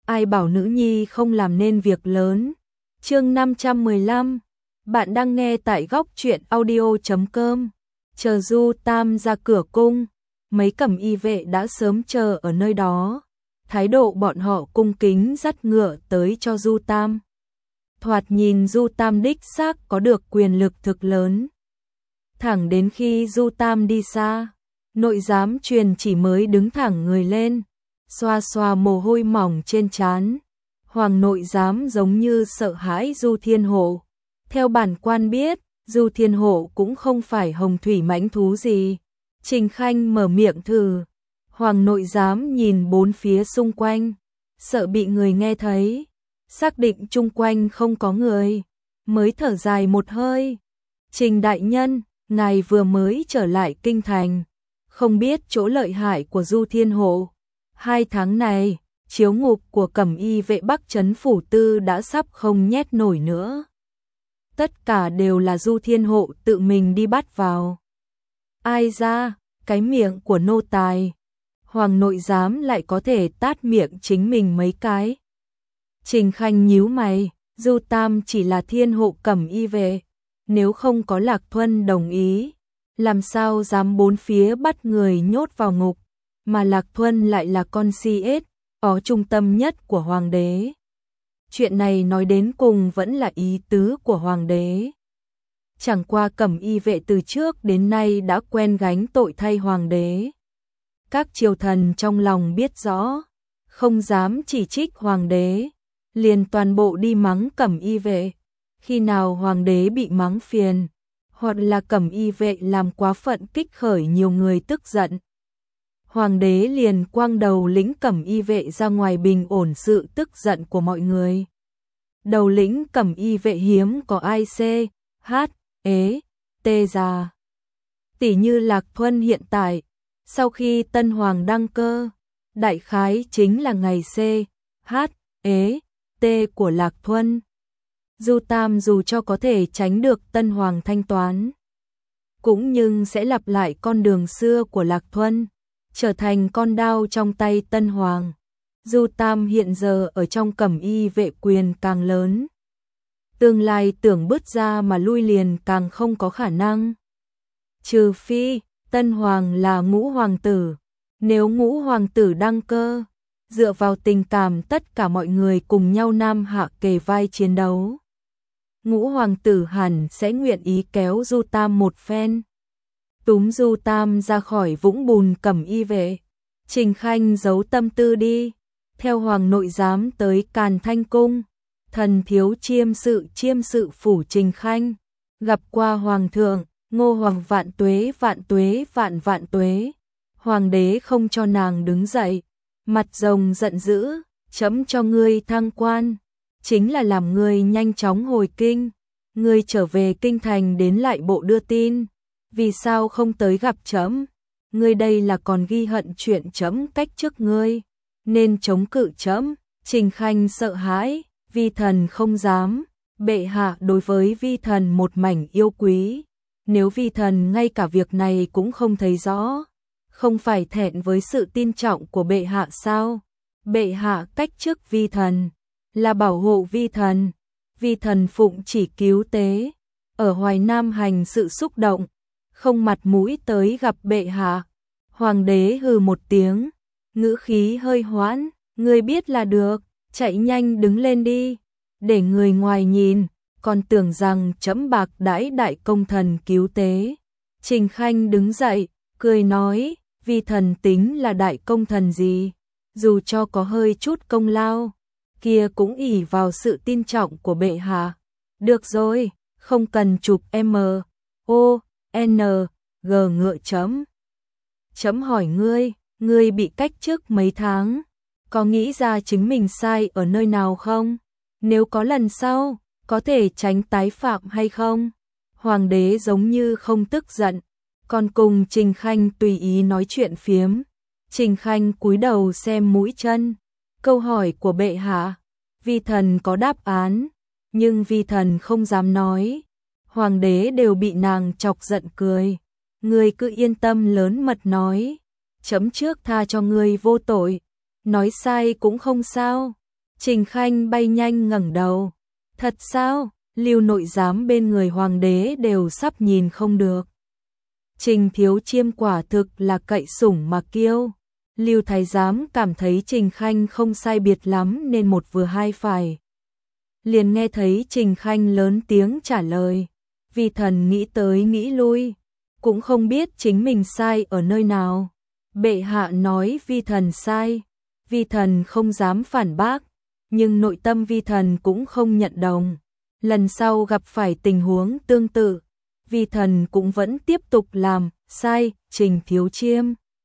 ai bảo nữ nhi không làm nên việc lớn. Chương 515. Bạn đang nghe tại góc truyện audio.com. Chờ Du Tam ra cửa cung, mấy cẩm y vệ đã sớm chờ ở nơi đó. Thái độ bọn họ cung kính dắt ngựa tới cho Du Tam. Thoạt nhìn Du Tam đích xác có được quyền lực thực lớn. Thẳng đến khi Du Tam đi xa, nội giám truyền chỉ mới đứng thẳng người lên, xoa xoa mồ hôi mỏng trên trán. Hoàng nội giám giống như sợ hãi Du Thiên Hộ. Theo bản quan biết, Du Thiên Hộ cũng không phải hồng thủy mãnh thú gì. Trình Khanh mở miệng thử. Hoàng nội giám nhìn bốn phía xung quanh, sợ bị người nghe thấy, xác định chung quanh không có người, mới thở dài một hơi. Trình đại nhân, ngài vừa mới trở lại kinh thành, không biết chỗ lợi hại của Du Thiên Hộ. 2 tháng này, chiếu ngục của cẩm y vệ Bắc Trấn Phủ Tư đã sắp không nhét nổi nữa. Tất cả đều là Du Thiên Hộ tự mình đi bắt vào. Ai ra, cái miệng của nô tài. Hoàng nội giám lại có thể tát miệng chính mình mấy cái. Trình Khanh nhíu mày, Du Tam chỉ là Thiên Hộ cẩm y vệ, nếu không có Lạc Thuân đồng ý, làm sao dám bốn phía bắt người nhốt vào ngục, mà Lạc Thuân lại là con CS, có trung tâm nhất của hoàng đế. Chuyện này nói đến cùng vẫn là ý tứ của hoàng đế. Chẳng qua cẩm y vệ từ trước đến nay đã quen gánh tội thay hoàng đế. Các triều thần trong lòng biết rõ, không dám chỉ trích hoàng đế, liền toàn bộ đi mắng cẩm y vệ. Khi nào hoàng đế bị mắng phiền, hoặc là cẩm y vệ làm quá phận kích khởi nhiều người tức giận, hoàng đế liền quang đầu lĩnh cẩm y vệ ra ngoài bình ổn sự tức giận của mọi người. Đầu lĩnh cẩm y vệ hiếm có ai tê ra. Tỷ như Lạc Thuân hiện tại, sau khi tân hoàng đăng cơ, đại khái chính là ngày tê của Lạc Thuân. Du Tam dù cho có thể tránh được tân hoàng thanh toán, cũng nhưng sẽ lặp lại con đường xưa của Lạc Thuân, trở thành con đao trong tay tân hoàng. Du Tam hiện giờ ở trong cẩm y vệ quyền càng lớn, tương lai tưởng bứt ra mà lui liền càng không có khả năng. Trừ phi tân hoàng là ngũ hoàng tử, nếu ngũ hoàng tử đăng cơ, dựa vào tình cảm tất cả mọi người cùng nhau nam hạ kề vai chiến đấu, ngũ hoàng tử hẳn sẽ nguyện ý kéo Du Tam một phen, túm Du Tam ra khỏi vũng bùn cẩm y vệ. Trình Khanh giấu tâm tư đi, theo hoàng nội giám tới Càn Thanh Cung. Thần thiếu chiêm sự phủ Trình Khanh, gặp qua hoàng thượng, Ngô hoàng vạn tuế vạn vạn tuế. Hoàng đế không cho nàng đứng dậy, mặt rồng giận dữ, chấm cho ngươi thăng quan, chính là làm ngươi nhanh chóng hồi kinh. Ngươi trở về kinh thành đến lại bộ đưa tin, vì sao không tới gặp chấm? Ngươi đây là còn ghi hận chuyện chấm cách chức ngươi, nên chống cự chấm. Trình Khanh sợ hãi, vi thần không dám, bệ hạ đối với vi thần một mảnh yêu quý, nếu vi thần ngay cả việc này cũng không thấy rõ, không phải thẹn với sự tin trọng của bệ hạ sao? Bệ hạ cách chức vi thần là bảo hộ vi thần phụng chỉ cứu tế, ở Hoài Nam hành sự xúc động, không mặt mũi tới gặp bệ hạ. Hoàng đế hừ một tiếng, ngữ khí hơi hoãn, ngươi biết là được, chạy nhanh đứng lên đi, để người ngoài nhìn, còn tưởng rằng chấm bạc đãi đại công thần cứu tế. Trình Khanh đứng dậy, cười nói, vi thần tính là đại công thần gì, dù cho có hơi chút công lao, kia cũng ỷ vào sự tin trọng của bệ hạ. Được rồi, không cần chụp G ngựa chấm. Chấm hỏi ngươi bị cách chức mấy tháng, có nghĩ ra chính mình sai ở nơi nào không? Nếu có lần sau, có thể tránh tái phạm hay không? Hoàng đế giống như không tức giận, còn cùng Trình Khanh tùy ý nói chuyện phiếm. Trình Khanh cúi đầu xem mũi chân. Câu hỏi của bệ hạ, vi thần có đáp án, nhưng vi thần không dám nói. Hoàng đế đều bị nàng chọc giận cười. Ngươi cứ yên tâm lớn mật nói, chấm trước tha cho ngươi vô tội, nói sai cũng không sao. Trình Khanh bay nhanh ngẩng đầu. Thật sao? Lưu nội giám bên người hoàng đế đều sắp nhìn không được. Trình Thiếu Chiêm quả thực là cậy sủng mà kiêu. Lưu thái giám cảm thấy Trình Khanh không sai biệt lắm nên một vừa hai phải. Liền nghe thấy Trình Khanh lớn tiếng trả lời. Vi thần nghĩ tới nghĩ lui, cũng không biết chính mình sai ở nơi nào. Bệ hạ nói vi thần sai, vi thần không dám phản bác, nhưng nội tâm vi thần cũng không nhận đồng. Lần sau gặp phải tình huống tương tự, vi thần cũng vẫn tiếp tục làm sai. Trình Thiếu Chiêm,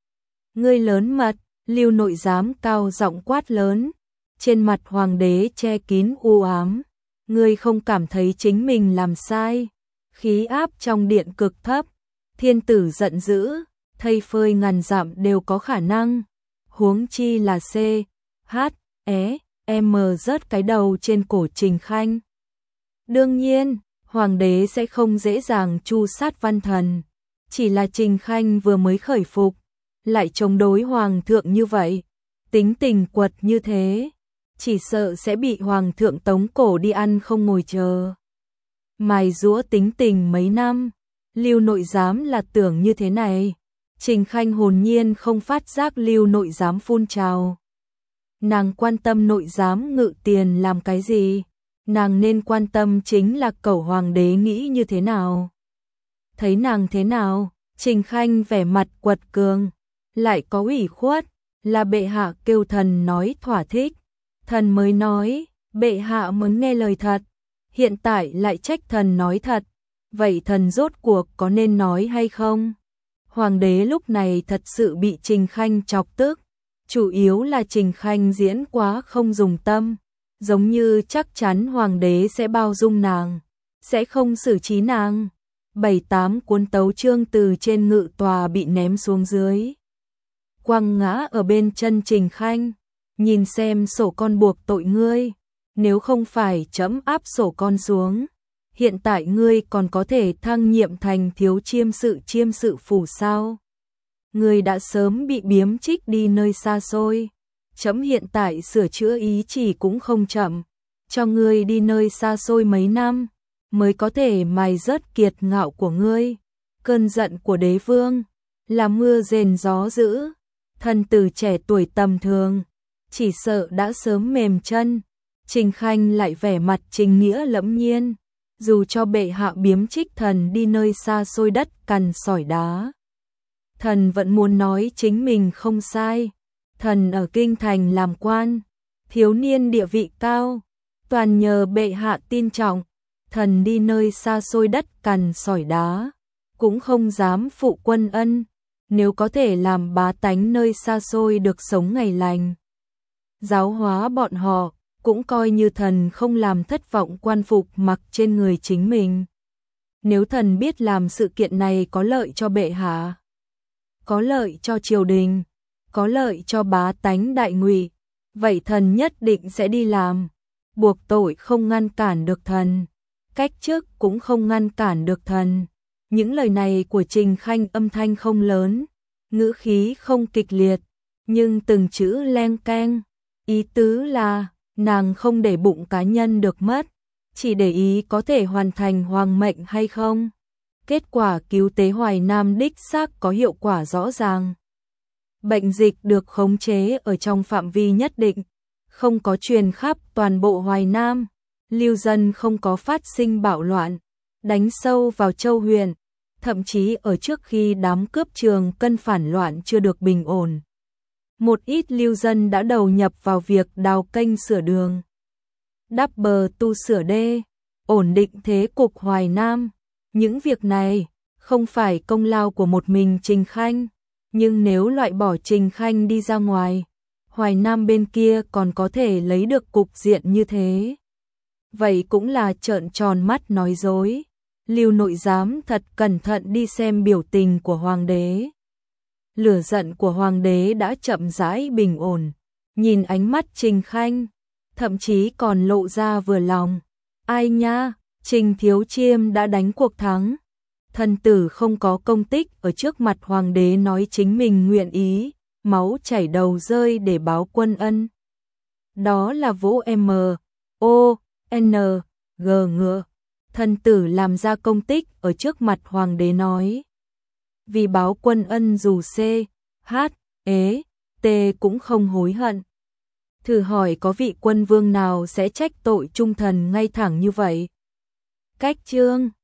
ngươi lớn mật. Lưu nội giám cao giọng quát lớn, trên mặt hoàng đế che kín u ám. Ngươi không cảm thấy chính mình làm sai? Khí áp trong điện cực thấp, thiên tử giận dữ, thây phơi ngàn dặm đều có khả năng. Huống chi là C, H, E, M rớt cái đầu trên cổ Trình Khanh. Đương nhiên, hoàng đế sẽ không dễ dàng tru sát văn thần. Chỉ là Trình Khanh vừa mới khởi phục, lại chống đối hoàng thượng như vậy, tính tình quật như thế, chỉ sợ sẽ bị hoàng thượng tống cổ đi ăn không ngồi chờ. Mài giũa tính tình mấy năm, Lưu nội giám là tưởng như thế này. Trình Khanh hồn nhiên không phát giác Lưu nội giám phun trào. Nàng quan tâm nội giám ngự tiền làm cái gì? Nàng nên quan tâm chính là cẩu hoàng đế nghĩ như thế nào. Thấy nàng thế nào? Trình Khanh vẻ mặt quật cường, lại có ủy khuất, là bệ hạ kêu thần nói thỏa thích. Thần mới nói, bệ hạ muốn nghe lời thật, hiện tại lại trách thần nói thật. Vậy thần rốt cuộc có nên nói hay không? Hoàng đế lúc này thật sự bị Trình Khanh chọc tức, chủ yếu là Trình Khanh diễn quá không dùng tâm, giống như chắc chắn hoàng đế sẽ bao dung nàng, sẽ không xử trí nàng. 7-8 cuốn tấu chương từ trên ngự tòa bị ném xuống dưới, quăng ngã ở bên chân Trình Khanh. Nhìn xem sổ con buộc tội ngươi, nếu không phải trẫm áp sổ con xuống, hiện tại ngươi còn có thể thăng nhiệm thành thiếu chiêm sự phủ sao? Ngươi đã sớm bị biếm trích đi nơi xa xôi. Trẫm hiện tại sửa chữa ý chỉ cũng không chậm, cho ngươi đi nơi xa xôi mấy năm, mới có thể mài rớt kiệt ngạo của ngươi. Cơn giận của đế vương là mưa rền gió dữ, thân tử trẻ tuổi tầm thường, chỉ sợ đã sớm mềm chân. Trình Khanh lại vẻ mặt trình nghĩa lẫm nhiên, dù cho bệ hạ biếm trích thần đi nơi xa xôi đất cằn sỏi đá, thần vẫn muốn nói chính mình không sai. Thần ở kinh thành làm quan, thiếu niên địa vị cao, toàn nhờ bệ hạ tin trọng. Thần đi nơi xa xôi đất cằn sỏi đá, cũng không dám phụ quân ân, nếu có thể làm bá tánh nơi xa xôi được sống ngày lành, giáo hóa bọn họ, cũng coi như thần không làm thất vọng quan phục mặc trên người chính mình. Nếu thần biết làm sự kiện này có lợi cho bệ hạ, có lợi cho triều đình, có lợi cho bá tánh đại ngụy, vậy thần nhất định sẽ đi làm. Buộc tội không ngăn cản được thần, cách chức cũng không ngăn cản được thần. Những lời này của Trình Khanh âm thanh không lớn, ngữ khí không kịch liệt, nhưng từng chữ leng keng, ý tứ là nàng không để bụng cá nhân được mất, chỉ để ý có thể hoàn thành hoàng mệnh hay không. Kết quả cứu tế Hoài Nam đích xác có hiệu quả rõ ràng. Bệnh dịch được khống chế ở trong phạm vi nhất định, không có truyền khắp toàn bộ Hoài Nam, lưu dân không có phát sinh bạo loạn, đánh sâu vào châu huyện, thậm chí ở trước khi đám cướp Trường Cân phản loạn chưa được bình ổn. Một ít lưu dân đã đầu nhập vào việc đào kênh sửa đường, đắp bờ tu sửa đê, ổn định thế cục Hoài Nam. Những việc này không phải công lao của một mình Trình Khanh, nhưng nếu loại bỏ Trình Khanh đi ra ngoài, Hoài Nam bên kia còn có thể lấy được cục diện như thế. Vậy cũng là trợn tròn mắt nói dối. Lưu nội giám thật cẩn thận đi xem biểu tình của hoàng đế. Lửa giận của hoàng đế đã chậm rãi bình ổn, nhìn ánh mắt Trình Khanh, thậm chí còn lộ ra vừa lòng. Ai nha, Trình Thiếu Chiêm đã đánh cuộc thắng. Thần tử không có công tích ở trước mặt hoàng đế nói chính mình nguyện ý, máu chảy đầu rơi để báo quân ân. Đó là Vũ M. O. N. G. Ngựa. Thần tử làm ra công tích ở trước mặt hoàng đế nói. Vì báo quân ân dù C. H. Ế. T cũng không hối hận. Thử hỏi có vị quân vương nào sẽ trách tội trung thần ngay thẳng như vậy? Cách chương